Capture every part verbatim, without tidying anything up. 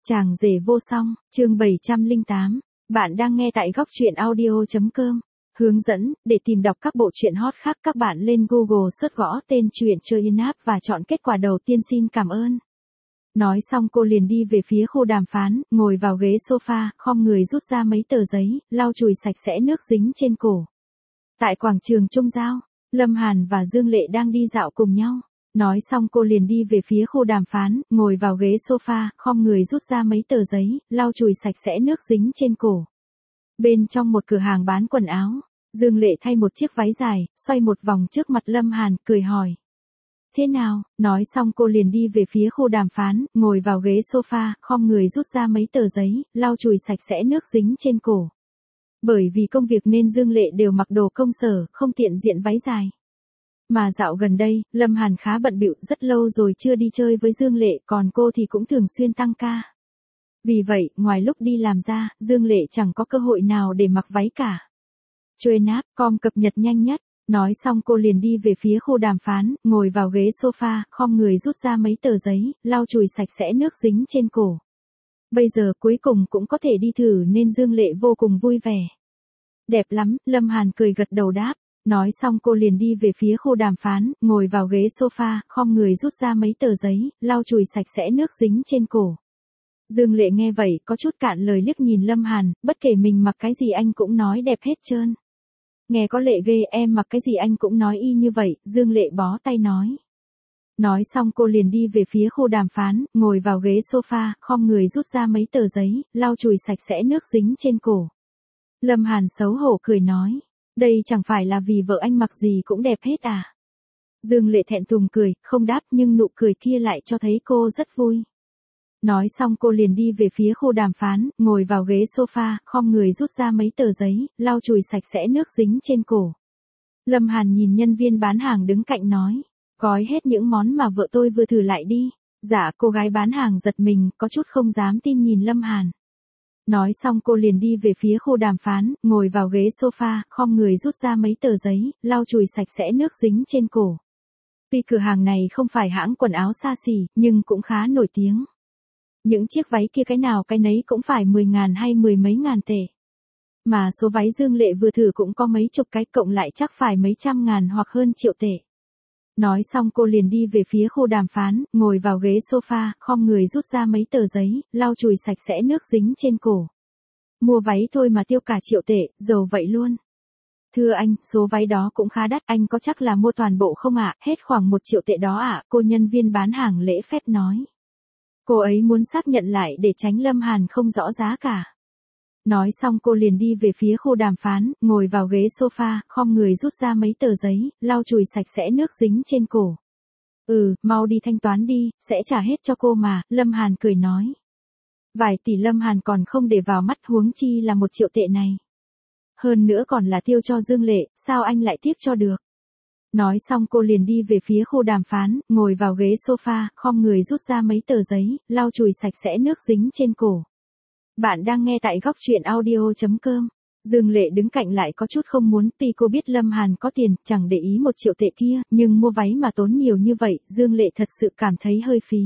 Chàng rể vô song, chương bảy trăm lẻ tám. Bạn đang nghe tại góc truyện audio.com. Hướng dẫn, để tìm đọc các bộ truyện hot khác các bạn lên Google search gõ tên truyện chơi in app và chọn kết quả đầu tiên xin cảm ơn. Nói xong cô liền đi về phía khu đàm phán, ngồi vào ghế sofa, khom người rút ra mấy tờ giấy, lau chùi sạch sẽ nước dính trên cổ. Tại quảng trường Trung Giao, Lâm Hàn và Dương Lệ đang đi dạo cùng nhau. Nói xong cô liền đi về phía khu đàm phán, ngồi vào ghế sofa, khom người rút ra mấy tờ giấy, lau chùi sạch sẽ nước dính trên cổ. Bên trong một cửa hàng bán quần áo, Dương Lệ thay một chiếc váy dài, xoay một vòng trước mặt Lâm Hàn, cười hỏi. Thế nào? Nói xong cô liền đi về phía khu đàm phán, ngồi vào ghế sofa, khom người rút ra mấy tờ giấy, lau chùi sạch sẽ nước dính trên cổ. Bởi vì công việc nên Dương Lệ đều mặc đồ công sở, không tiện diện váy dài. Mà dạo gần đây, Lâm Hàn khá bận bịu, rất lâu rồi chưa đi chơi với Dương Lệ, còn cô thì cũng thường xuyên tăng ca. Vì vậy, ngoài lúc đi làm ra, Dương Lệ chẳng có cơ hội nào để mặc váy cả. Truyện app com cập nhật nhanh nhất. Nói xong cô liền đi về phía khu đàm phán, ngồi vào ghế sofa, khom người rút ra mấy tờ giấy, lau chùi sạch sẽ nước dính trên cổ. Bây giờ cuối cùng cũng có thể đi thử nên Dương Lệ vô cùng vui vẻ. Đẹp lắm, Lâm Hàn cười gật đầu đáp. Nói xong cô liền đi về phía khu đàm phán, ngồi vào ghế sofa, khom người rút ra mấy tờ giấy, lau chùi sạch sẽ nước dính trên cổ. Dương Lệ nghe vậy, có chút cạn lời liếc nhìn Lâm Hàn, bất kể mình mặc cái gì anh cũng nói đẹp hết trơn. Nghe có lệ ghê, em mặc cái gì anh cũng nói y như vậy, Dương Lệ bó tay nói. Nói xong cô liền đi về phía khu đàm phán, ngồi vào ghế sofa, khom người rút ra mấy tờ giấy, lau chùi sạch sẽ nước dính trên cổ. Lâm Hàn xấu hổ cười nói. Đây chẳng phải là vì vợ anh mặc gì cũng đẹp hết à? Dương Lệ thẹn thùng cười, không đáp nhưng nụ cười kia lại cho thấy cô rất vui. Nói xong cô liền đi về phía khu đàm phán, ngồi vào ghế sofa, khom người rút ra mấy tờ giấy, lau chùi sạch sẽ nước dính trên cổ. Lâm Hàn nhìn nhân viên bán hàng đứng cạnh nói, gói hết những món mà vợ tôi vừa thử lại đi. Dạ, cô gái bán hàng giật mình, có chút không dám tin nhìn Lâm Hàn. Nói xong cô liền đi về phía khu đàm phán, ngồi vào ghế sofa, khom người rút ra mấy tờ giấy, lau chùi sạch sẽ nước dính trên cổ. Tuy cửa hàng này không phải hãng quần áo xa xỉ, nhưng cũng khá nổi tiếng. Những chiếc váy kia cái nào cái nấy cũng phải mười ngàn hay mười mấy ngàn tệ. Mà số váy Dương Lệ vừa thử cũng có mấy chục cái, cộng lại chắc phải mấy trăm ngàn hoặc hơn triệu tệ. Nói xong cô liền đi về phía khu đàm phán, ngồi vào ghế sofa, khom người rút ra mấy tờ giấy, lau chùi sạch sẽ nước dính trên cổ. Mua váy thôi mà tiêu cả triệu tệ, giàu vậy luôn. Thưa anh, số váy đó cũng khá đắt, anh có chắc là mua toàn bộ không ạ? Hết khoảng một triệu tệ đó ạ, cô nhân viên bán hàng lễ phép nói. Cô ấy muốn xác nhận lại để tránh Lâm Hàn không rõ giá cả. Nói xong cô liền đi về phía khu đàm phán, ngồi vào ghế sofa, khom người rút ra mấy tờ giấy, lau chùi sạch sẽ nước dính trên cổ. Ừ, mau đi thanh toán đi, sẽ trả hết cho cô mà, Lâm Hàn cười nói. Vài tỷ Lâm Hàn còn không để vào mắt, huống chi là một triệu tệ này. Hơn nữa còn là tiêu cho Dương Lệ, sao anh lại tiếc cho được. Nói xong cô liền đi về phía khu đàm phán, ngồi vào ghế sofa, khom người rút ra mấy tờ giấy, lau chùi sạch sẽ nước dính trên cổ. Bạn đang nghe tại góc truyện audio.com. Dương Lệ đứng cạnh lại có chút không muốn, tuy cô biết Lâm Hàn có tiền, chẳng để ý một triệu tệ kia, nhưng mua váy mà tốn nhiều như vậy, Dương Lệ thật sự cảm thấy hơi phí.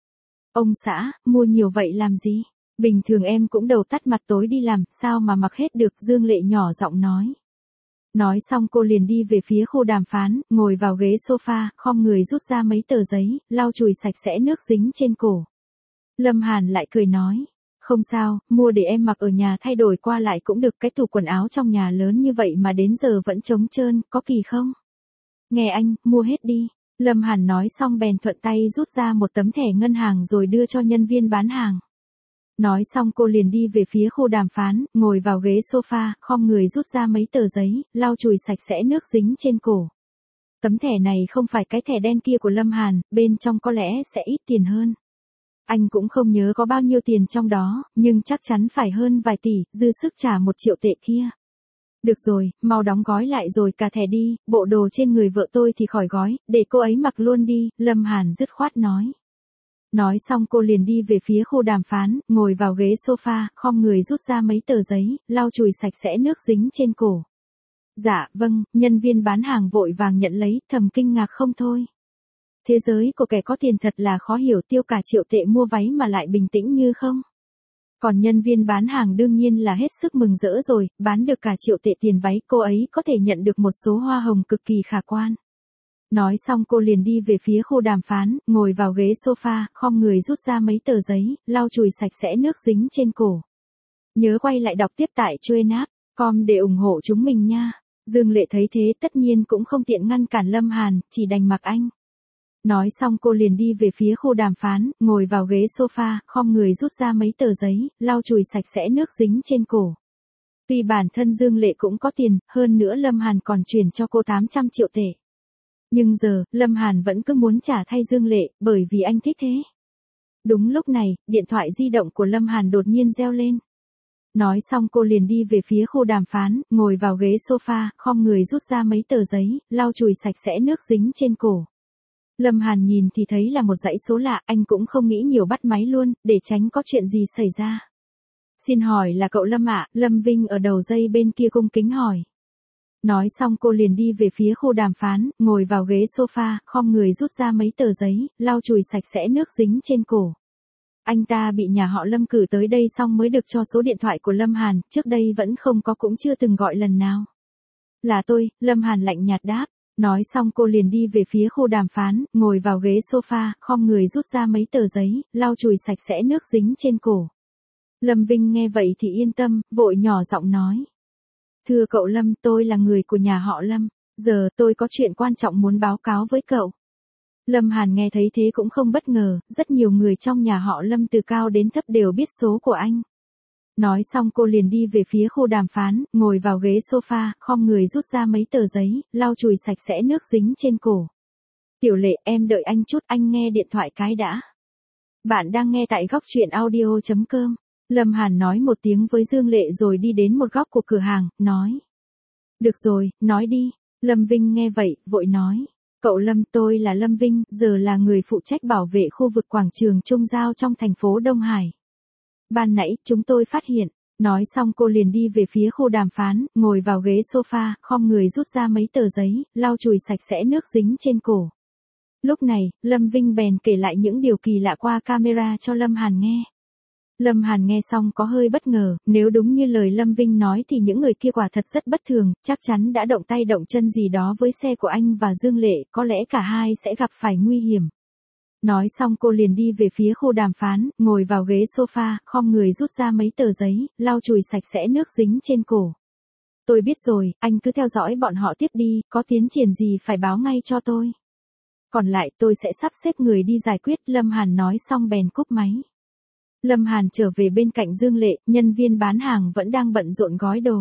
Ông xã, mua nhiều vậy làm gì? Bình thường em cũng đầu tắt mặt tối đi làm, sao mà mặc hết được, Dương Lệ nhỏ giọng nói. Nói xong cô liền đi về phía khu đàm phán, ngồi vào ghế sofa, khom người rút ra mấy tờ giấy, lau chùi sạch sẽ nước dính trên cổ. Lâm Hàn lại cười nói. Không sao, mua để em mặc ở nhà thay đổi qua lại cũng được, cái tủ quần áo trong nhà lớn như vậy mà đến giờ vẫn trống trơn, có kỳ không? Nghe anh, mua hết đi. Lâm Hàn nói xong bèn thuận tay rút ra một tấm thẻ ngân hàng rồi đưa cho nhân viên bán hàng. Nói xong cô liền đi về phía khu đàm phán, ngồi vào ghế sofa, khom người rút ra mấy tờ giấy, lau chùi sạch sẽ nước dính trên cổ. Tấm thẻ này không phải cái thẻ đen kia của Lâm Hàn, bên trong có lẽ sẽ ít tiền hơn. Anh cũng không nhớ có bao nhiêu tiền trong đó, nhưng chắc chắn phải hơn vài tỷ, dư sức trả một triệu tệ kia. Được rồi, mau đóng gói lại rồi cả thẻ đi, bộ đồ trên người vợ tôi thì khỏi gói, để cô ấy mặc luôn đi, Lâm Hàn dứt khoát nói. Nói xong cô liền đi về phía khu đàm phán, ngồi vào ghế sofa, khom người rút ra mấy tờ giấy, lau chùi sạch sẽ nước dính trên cổ. Dạ, vâng, nhân viên bán hàng vội vàng nhận lấy, thầm kinh ngạc không thôi. Thế giới của kẻ có tiền thật là khó hiểu, tiêu cả triệu tệ mua váy mà lại bình tĩnh như không. Còn nhân viên bán hàng đương nhiên là hết sức mừng rỡ rồi, bán được cả triệu tệ tiền váy, cô ấy có thể nhận được một số hoa hồng cực kỳ khả quan. Nói xong cô liền đi về phía khu đàm phán, ngồi vào ghế sofa, khom người rút ra mấy tờ giấy, lau chùi sạch sẽ nước dính trên cổ. Nhớ quay lại đọc tiếp tại chuyen app chấm com để ủng hộ chúng mình nha. Dương Lệ thấy thế tất nhiên cũng không tiện ngăn cản Lâm Hàn, chỉ đành mặc anh. Nói xong cô liền đi về phía khu đàm phán, ngồi vào ghế sofa, khom người rút ra mấy tờ giấy, lau chùi sạch sẽ nước dính trên cổ. Tuy bản thân Dương Lệ cũng có tiền, hơn nữa Lâm Hàn còn chuyển cho cô tám trăm triệu tệ. Nhưng giờ, Lâm Hàn vẫn cứ muốn trả thay Dương Lệ, bởi vì anh thích thế. Đúng lúc này, điện thoại di động của Lâm Hàn đột nhiên reo lên. Nói xong cô liền đi về phía khu đàm phán, ngồi vào ghế sofa, khom người rút ra mấy tờ giấy, lau chùi sạch sẽ nước dính trên cổ. Lâm Hàn nhìn thì thấy là một dãy số lạ, anh cũng không nghĩ nhiều bắt máy luôn, để tránh có chuyện gì xảy ra. Xin hỏi là cậu Lâm ạ? Lâm Vinh ở đầu dây bên kia cung kính hỏi. Nói xong cô liền đi về phía khu đàm phán, ngồi vào ghế sofa, khom người rút ra mấy tờ giấy, lau chùi sạch sẽ nước dính trên cổ. Anh ta bị nhà họ Lâm cử tới đây xong mới được cho số điện thoại của Lâm Hàn, trước đây vẫn không có cũng chưa từng gọi lần nào. Là tôi, Lâm Hàn lạnh nhạt đáp. Nói xong cô liền đi về phía khu đàm phán, ngồi vào ghế sofa, khom người rút ra mấy tờ giấy, lau chùi sạch sẽ nước dính trên cổ. Lâm Vinh nghe vậy thì yên tâm, vội nhỏ giọng nói. Thưa cậu Lâm, tôi là người của nhà họ Lâm, giờ tôi có chuyện quan trọng muốn báo cáo với cậu. Lâm Hàn nghe thấy thế cũng không bất ngờ, rất nhiều người trong nhà họ Lâm từ cao đến thấp đều biết số của anh. Nói xong cô liền đi về phía khu đàm phán, ngồi vào ghế sofa, khom người rút ra mấy tờ giấy, lau chùi sạch sẽ nước dính trên cổ. Tiểu Lệ, em đợi anh chút, anh nghe điện thoại cái đã. Bạn đang nghe tại góc truyện audio chấm com. Lâm Hàn nói một tiếng với Dương Lệ rồi đi đến một góc của cửa hàng, nói. Được rồi, nói đi. Lâm Vinh nghe vậy, vội nói. Cậu Lâm, tôi là Lâm Vinh, giờ là người phụ trách bảo vệ khu vực quảng trường Trung Giao trong thành phố Đông Hải. Ban nãy, chúng tôi phát hiện. Nói xong cô liền đi về phía khu đàm phán, ngồi vào ghế sofa, khom người rút ra mấy tờ giấy, lau chùi sạch sẽ nước dính trên cổ. Lúc này, Lâm Vinh bèn kể lại những điều kỳ lạ qua camera cho Lâm Hàn nghe. Lâm Hàn nghe xong có hơi bất ngờ, nếu đúng như lời Lâm Vinh nói thì những người kia quả thật rất bất thường, chắc chắn đã động tay động chân gì đó với xe của anh và Dương Lệ, có lẽ cả hai sẽ gặp phải nguy hiểm. Nói xong cô liền đi về phía khu đàm phán, ngồi vào ghế sofa, khom người rút ra mấy tờ giấy, lau chùi sạch sẽ nước dính trên cổ. Tôi biết rồi, anh cứ theo dõi bọn họ tiếp đi, có tiến triển gì phải báo ngay cho tôi. Còn lại tôi sẽ sắp xếp người đi giải quyết, Lâm Hàn nói xong bèn cúp máy. Lâm Hàn trở về bên cạnh Dương Lệ, nhân viên bán hàng vẫn đang bận rộn gói đồ.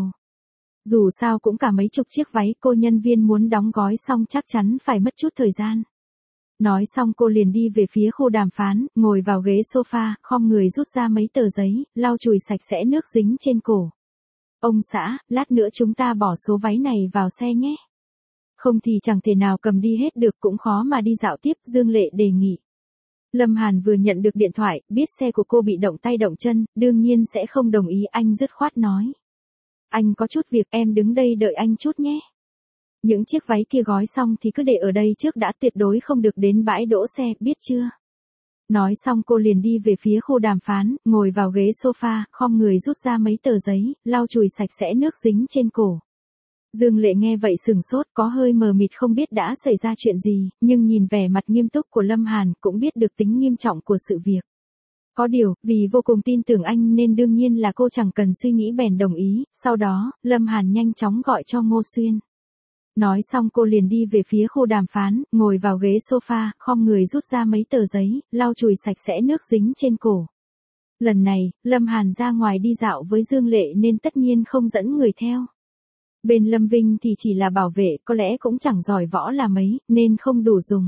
Dù sao cũng cả mấy chục chiếc váy, cô nhân viên muốn đóng gói xong chắc chắn phải mất chút thời gian. Nói xong cô liền đi về phía khu đàm phán, ngồi vào ghế sofa, khom người rút ra mấy tờ giấy, lau chùi sạch sẽ nước dính trên cổ. Ông xã, lát nữa chúng ta bỏ số váy này vào xe nhé. Không thì chẳng thể nào cầm đi hết được, cũng khó mà đi dạo tiếp, Dương Lệ đề nghị. Lâm Hàn vừa nhận được điện thoại, biết xe của cô bị động tay động chân, đương nhiên sẽ không đồng ý, anh dứt khoát nói. Anh có chút việc, em đứng đây đợi anh chút nhé. Những chiếc váy kia gói xong thì cứ để ở đây trước đã, tuyệt đối không được đến bãi đỗ xe, biết chưa? Nói xong cô liền đi về phía khu đàm phán, ngồi vào ghế sofa, khom người rút ra mấy tờ giấy, lau chùi sạch sẽ nước dính trên cổ. Dương Lệ nghe vậy sừng sốt, có hơi mờ mịt không biết đã xảy ra chuyện gì, nhưng nhìn vẻ mặt nghiêm túc của Lâm Hàn cũng biết được tính nghiêm trọng của sự việc. Có điều, vì vô cùng tin tưởng anh nên đương nhiên là cô chẳng cần suy nghĩ bèn đồng ý, sau đó, Lâm Hàn nhanh chóng gọi cho Ngô Xuyên. Nói xong cô liền đi về phía khu đàm phán, ngồi vào ghế sofa, khom người rút ra mấy tờ giấy, lau chùi sạch sẽ nước dính trên cổ. Lần này, Lâm Hàn ra ngoài đi dạo với Dương Lệ nên tất nhiên không dẫn người theo. Bên Lâm Vinh thì chỉ là bảo vệ, có lẽ cũng chẳng giỏi võ là mấy, nên không đủ dùng.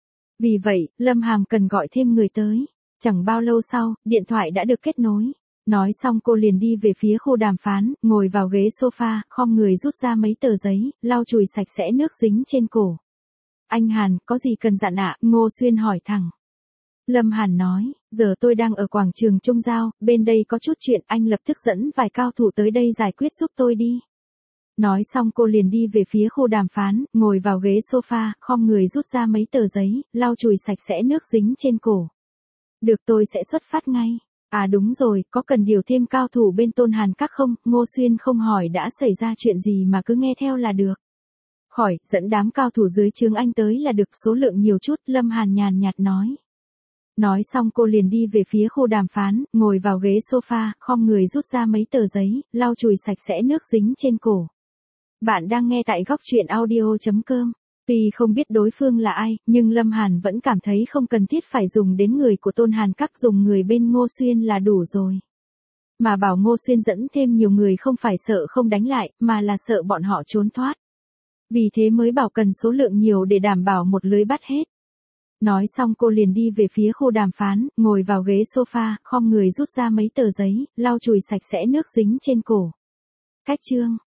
Vì vậy, Lâm Hàm cần gọi thêm người tới. Chẳng bao lâu sau, điện thoại đã được kết nối. Nói xong cô liền đi về phía khu đàm phán, ngồi vào ghế sofa, khom người rút ra mấy tờ giấy, lau chùi sạch sẽ nước dính trên cổ. Anh Hàn, có gì cần dặn ạ? Ngô Xuyên hỏi thẳng. Lâm Hàn nói, giờ tôi đang ở quảng trường Trung Giao, bên đây có chút chuyện, anh lập tức dẫn vài cao thủ tới đây giải quyết giúp tôi đi. Nói xong cô liền đi về phía khu đàm phán, ngồi vào ghế sofa, khom người rút ra mấy tờ giấy, lau chùi sạch sẽ nước dính trên cổ. Được, tôi sẽ xuất phát ngay. À đúng rồi, có cần điều thêm cao thủ bên Tôn Hàn Các không? Ngô Xuyên không hỏi đã xảy ra chuyện gì mà cứ nghe theo là được. Khỏi, dẫn đám cao thủ dưới trướng anh tới là được, số lượng nhiều chút, Lâm Hàn nhàn nhạt nói. Nói xong cô liền đi về phía khu đàm phán, ngồi vào ghế sofa, khom người rút ra mấy tờ giấy, lau chùi sạch sẽ nước dính trên cổ. Bạn đang nghe tại góc truyện audio chấm com. Tuy không biết đối phương là ai, nhưng Lâm Hàn vẫn cảm thấy không cần thiết phải dùng đến người của Tôn Hàn Các, dùng người bên Ngô Xuyên là đủ rồi. Mà bảo Ngô Xuyên dẫn thêm nhiều người không phải sợ không đánh lại, mà là sợ bọn họ trốn thoát. Vì thế mới bảo cần số lượng nhiều để đảm bảo một lưới bắt hết. Nói xong cô liền đi về phía khu đàm phán, ngồi vào ghế sofa, khom người rút ra mấy tờ giấy, lau chùi sạch sẽ nước dính trên cổ. Cách chương